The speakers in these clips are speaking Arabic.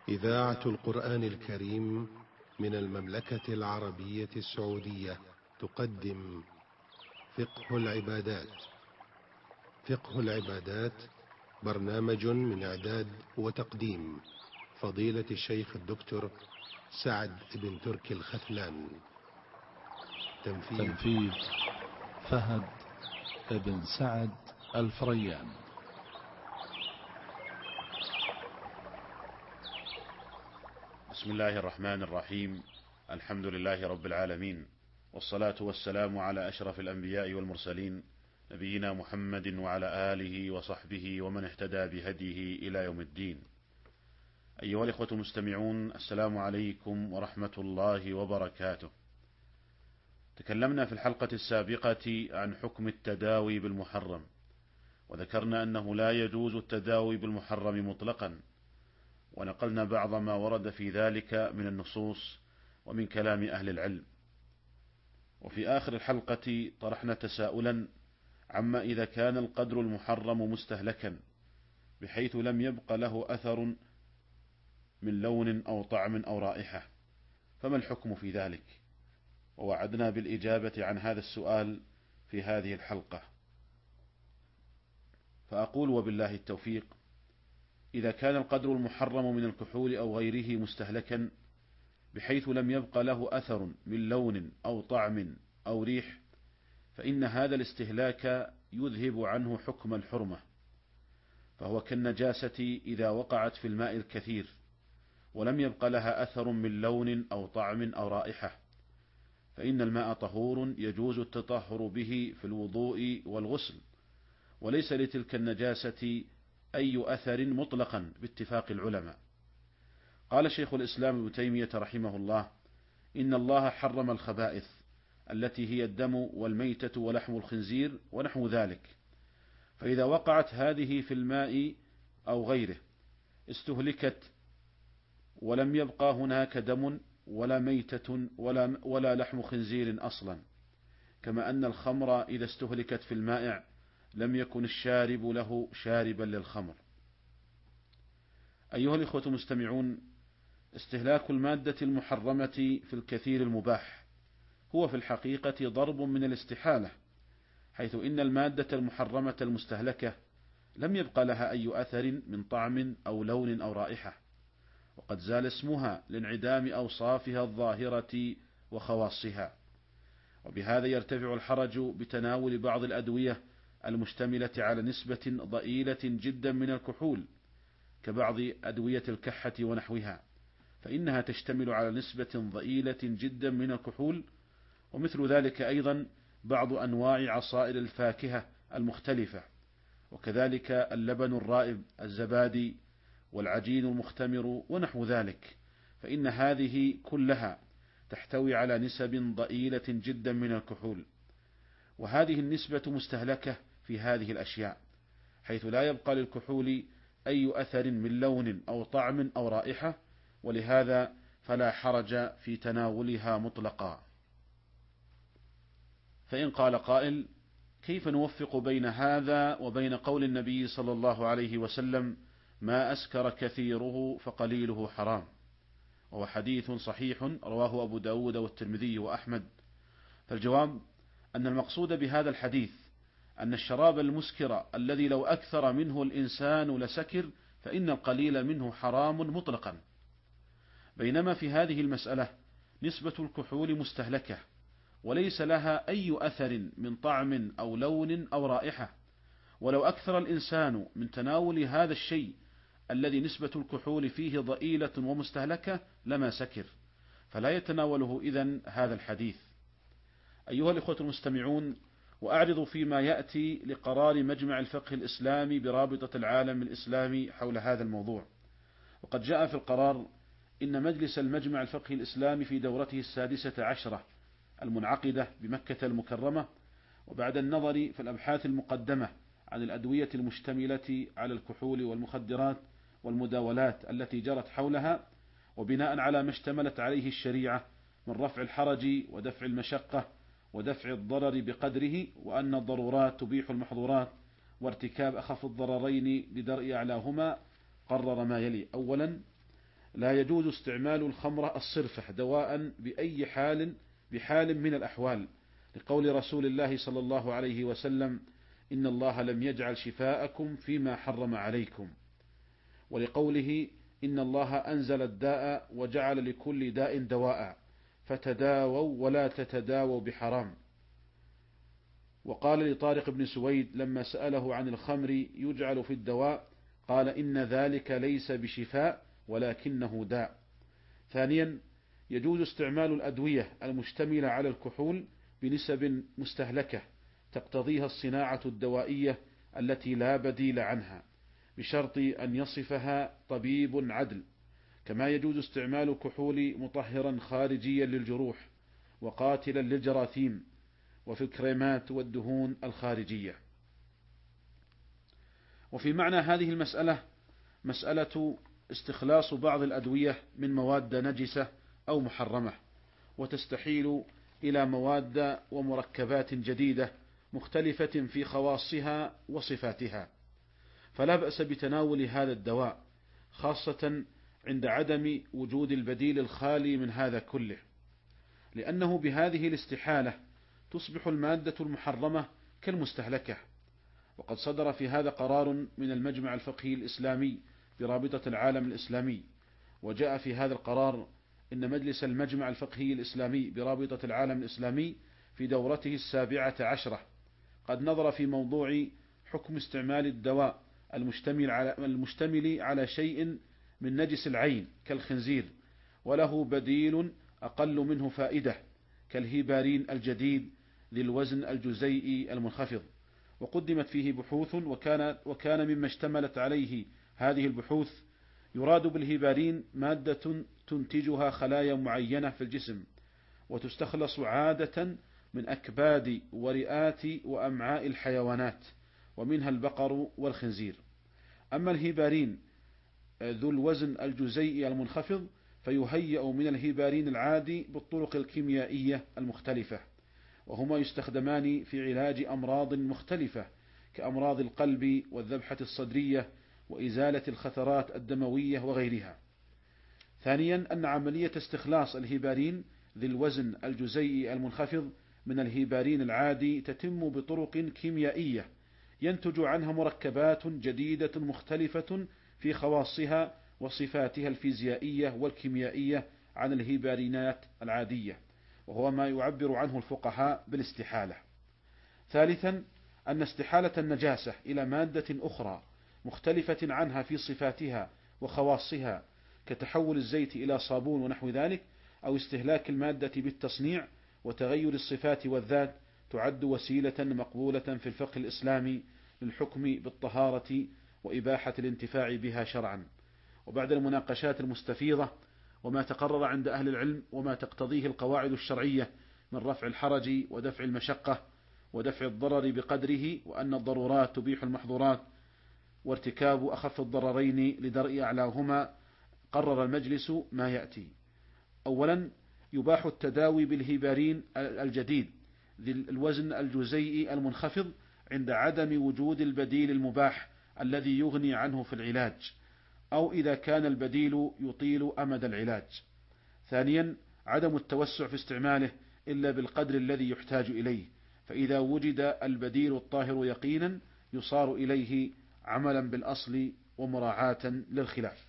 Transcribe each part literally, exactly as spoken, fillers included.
إذاعة القرآن الكريم من المملكة العربية السعودية تقدم فقه العبادات. فقه العبادات برنامج من إعداد وتقديم فضيلة الشيخ الدكتور سعد بن تركي الختلان. تنفيذ, تنفيذ فهد بن سعد الفريان. بسم الله الرحمن الرحيم. الحمد لله رب العالمين، والصلاة والسلام على أشرف الأنبياء والمرسلين، نبينا محمد وعلى آله وصحبه ومن اهتدى بهديه إلى يوم الدين. أيها الإخوة المستمعون، السلام عليكم ورحمة الله وبركاته. تكلمنا في الحلقة السابقة عن حكم التداوي بالمحرم، وذكرنا أنه لا يجوز التداوي بالمحرم مطلقا، ونقلنا بعض ما ورد في ذلك من النصوص ومن كلام أهل العلم. وفي آخر الحلقة طرحنا تساؤلا عما إذا كان القدر المحرم مستهلكا بحيث لم يبق له أثر من لون أو طعم أو رائحة، فما الحكم في ذلك؟ ووعدنا بالإجابة عن هذا السؤال في هذه الحلقة، فأقول وبالله التوفيق: إذا كان القدر المحرم من الكحول أو غيره مستهلكا بحيث لم يبق له أثر من لون أو طعم أو ريح، فإن هذا الاستهلاك يذهب عنه حكم الحرمة، فهو كالنجاسة إذا وقعت في الماء الكثير ولم يبق لها أثر من لون أو طعم أو رائحة، فإن الماء طهور يجوز التطهر به في الوضوء والغسل، وليس لتلك النجاسة أي أثر مطلقا باتفاق العلماء. قال شيخ الإسلام ابن تيمية رحمه الله: إن الله حرم الخبائث التي هي الدم والميتة ولحم الخنزير ونحو ذلك، فإذا وقعت هذه في الماء أو غيره استهلكت ولم يبقى هناك دم ولا ميتة ولا, ولا لحم خنزير أصلا، كما أن الخمر إذا استهلكت في المائع لم يكن الشارب له شاربا للخمر. أيها الإخوة المستمعون، استهلاك المادة المحرمة في الكثير المباح هو في الحقيقة ضرب من الاستحالة، حيث إن المادة المحرمة المستهلكة لم يبق لها أي أثر من طعم أو لون أو رائحة، وقد زال اسمها لانعدام أوصافها الظاهرة وخواصها، وبهذا يرتفع الحرج بتناول بعض الأدوية المشتملة على نسبة ضئيلة جدا من الكحول كبعض أدوية الكحة ونحوها، فإنها تشتمل على نسبة ضئيلة جدا من الكحول، ومثل ذلك أيضا بعض أنواع عصائر الفاكهة المختلفة، وكذلك اللبن الرائب، الزبادي، والعجين المختمر ونحو ذلك، فإن هذه كلها تحتوي على نسب ضئيلة جدا من الكحول، وهذه النسبة مستهلكة في هذه الأشياء، حيث لا يبقى للكحول أي أثر من لون أو طعم أو رائحة، ولهذا فلا حرج في تناولها مطلقا. فإن قال قائل: كيف نوفق بين هذا وبين قول النبي صلى الله عليه وسلم: ما أسكر كثيره فقليله حرام؟ وهو حديث صحيح رواه أبو داود والترمذي وأحمد. فالجواب أن المقصود بهذا الحديث أن الشراب المسكر الذي لو أكثر منه الإنسان لسكر فإن القليل منه حرام مطلقا، بينما في هذه المسألة نسبة الكحول مستهلكة وليس لها أي أثر من طعم أو لون أو رائحة، ولو أكثر الإنسان من تناول هذا الشيء الذي نسبة الكحول فيه ضئيلة ومستهلكة لما سكر، فلا يتناوله إذن هذا الحديث. أيها الإخوة المستمعون، وأعرض فيما يأتي لقرار مجمع الفقه الإسلامي برابطة العالم الإسلامي حول هذا الموضوع. وقد جاء في القرار إن مجلس المجمع الفقه الإسلامي في دورته السادسة عشرة المنعقدة بمكة المكرمة، وبعد النظر في الأبحاث المقدمة عن الأدوية المشتملة على الكحول والمخدرات والمداولات التي جرت حولها، وبناء على ما اشتملت عليه الشريعة من رفع الحرج ودفع المشقة ودفع الضرر بقدره، وأن الضرورات تبيح المحظورات، وارتكاب أخف الضررين لدرء أعلاهما، قرر ما يلي: أولا، لا يجوز استعمال الخمرة الصرفة دواء بأي حال بحال من الأحوال، لقول رسول الله صلى الله عليه وسلم: إن الله لم يجعل شفاءكم فيما حرم عليكم، ولقوله: إن الله أنزل الداء وجعل لكل داء دواء فتداووا ولا تتداووا بحرام. وقال لطارق بن سويد لما سأله عن الخمر يجعل في الدواء قال: إن ذلك ليس بشفاء ولكنه داء. ثانيا، يجوز استعمال الأدوية المشتملة على الكحول بنسب مستهلكة تقتضيها الصناعة الدوائية التي لا بديل عنها، بشرط أن يصفها طبيب عدل. كما يجوز استعمال الكحول مطهرا خارجيا للجروح وقاتلا للجراثيم، وفي الكريمات والدهون الخارجية. وفي معنى هذه المسألة مسألة استخلاص بعض الأدوية من مواد نجسة أو محرمة، وتستحيل إلى مواد ومركبات جديدة مختلفة في خواصها وصفاتها، فلا بأس بتناول هذا الدواء، خاصة عند عدم وجود البديل الخالي من هذا كله، لأنه بهذه الاستحالة تصبح المادة المحرمة كالمستهلكة. وقد صدر في هذا قرار من المجمع الفقهي الإسلامي برابطة العالم الإسلامي. وجاء في هذا القرار إن مجلس المجمع الفقهي الإسلامي برابطة العالم الإسلامي في دورته السابعة عشرة قد نظر في موضوع حكم استعمال الدواء المشتمل على, المشتمل على شيء من نجس العين كالخنزير وله بديل أقل منه فائدة كالهيبارين الجديد ذي الوزن الجزيئي المنخفض. وقدمت فيه بحوث، وكان, وكان مما اشتملت عليه هذه البحوث يراد بالهيبارين مادة تنتجها خلايا معينة في الجسم، وتستخلص عادة من أكباد ورئات وأمعاء الحيوانات، ومنها البقر والخنزير. أما الهيبارين ذو الوزن الجزيئي المنخفض فيهيأ من الهيبارين العادي بالطرق الكيميائية المختلفة، وهما يستخدمان في علاج أمراض مختلفة كأمراض القلب والذبحة الصدرية وإزالة الخثرات الدموية وغيرها. ثانيا، أن عملية استخلاص الهيبارين ذي الوزن الجزيئي المنخفض من الهيبارين العادي تتم بطرق كيميائية ينتج عنها مركبات جديدة مختلفة في خواصها وصفاتها الفيزيائية والكيميائية عن الهيبارينات العادية، وهو ما يعبر عنه الفقهاء بالاستحالة. ثالثا، أن استحالة النجاسة إلى مادة أخرى مختلفة عنها في صفاتها وخواصها كتحول الزيت إلى صابون ونحو ذلك، أو استهلاك المادة بالتصنيع وتغير الصفات والذات، تعد وسيلة مقبولة في الفقه الإسلامي للحكم بالطهارة وإباحة الانتفاع بها شرعا. وبعد المناقشات المستفيضة وما تقرر عند أهل العلم وما تقتضيه القواعد الشرعية من رفع الحرج ودفع المشقة ودفع الضرر بقدره، وأن الضرورات تبيح المحظورات، وارتكاب أخف الضررين لدرء أعلاهما، قرر المجلس ما يأتي. أولا، يباح التداوي بالهيبارين الجديد ذي الوزن الجزيئي المنخفض عند عدم وجود البديل المباح الذي يغني عنه في العلاج، أو إذا كان البديل يطيل أمد العلاج. ثانيا، عدم التوسع في استعماله إلا بالقدر الذي يحتاج إليه، فإذا وجد البديل الطاهر يقينا يصار إليه عملا بالأصل ومراعاة للخلاف.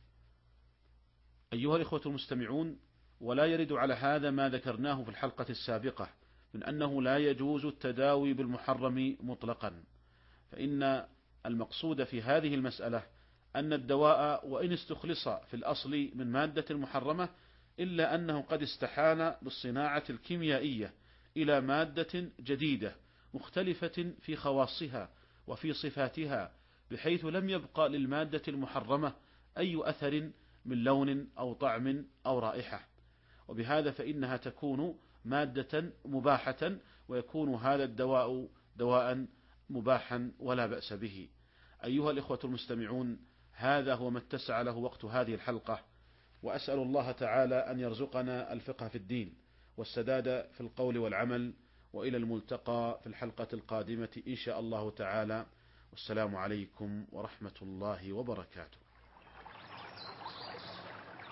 أيها الإخوة المستمعون، ولا يرد على هذا ما ذكرناه في الحلقة السابقة من أنه لا يجوز التداوي بالمحرم مطلقا، فإن المقصود في هذه المسألة أن الدواء وإن استخلص في الأصل من مادة محرمة إلا أنه قد استحال بالصناعة الكيميائية إلى مادة جديدة مختلفة في خواصها وفي صفاتها، بحيث لم يبقى للمادة المحرمة أي أثر من لون أو طعم أو رائحة، وبهذا فإنها تكون مادة مباحة، ويكون هذا الدواء دواء مباحا ولا بأس به. أيها الإخوة المستمعون، هذا هو ما اتسع له وقت هذه الحلقة، وأسأل الله تعالى أن يرزقنا الفقه في الدين والسداد في القول والعمل، وإلى الملتقى في الحلقة القادمة إن شاء الله تعالى، والسلام عليكم ورحمة الله وبركاته.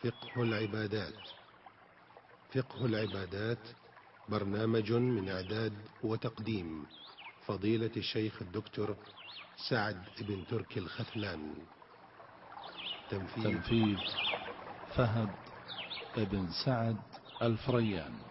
فقه العبادات. فقه العبادات برنامج من إعداد وتقديم فضيلة الشيخ الدكتور سعد بن تركي الخثلان. تنفيذ, تنفيذ فهد بن سعد الفريان.